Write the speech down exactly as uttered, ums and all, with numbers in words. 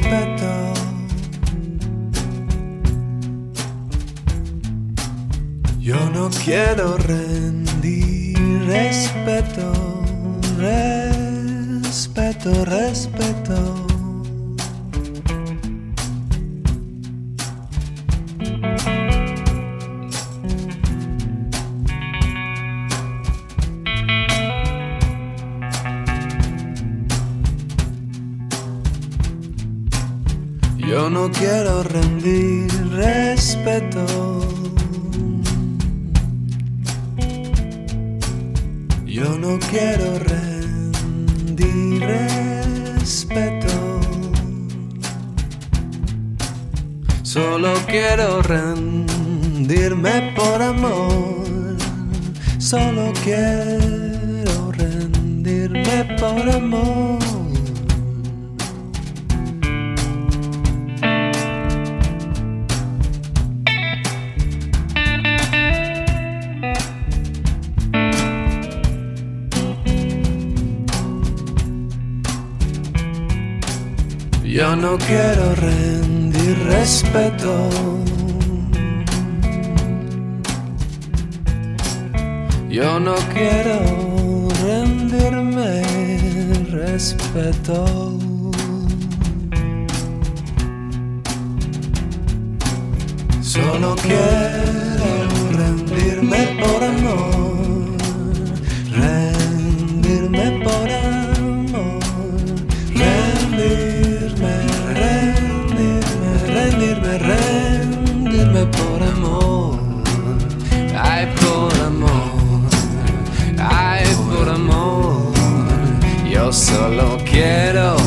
respeto. Yo no quiero rendir respeto, respeto, respeto. Yo no quiero rendir respeto. Yo no quiero rendir respeto. Solo quiero rendirme por amor. Solo quiero rendirme por amor. Yo no quiero rendir respeto. Yo no quiero rendirme respeto. Solo quiero rendirme por amor. Rendirme por amor. Rendirme. Rendirme, rendirme por amor. Ay, por amor. Ay, por amor. Yo solo quiero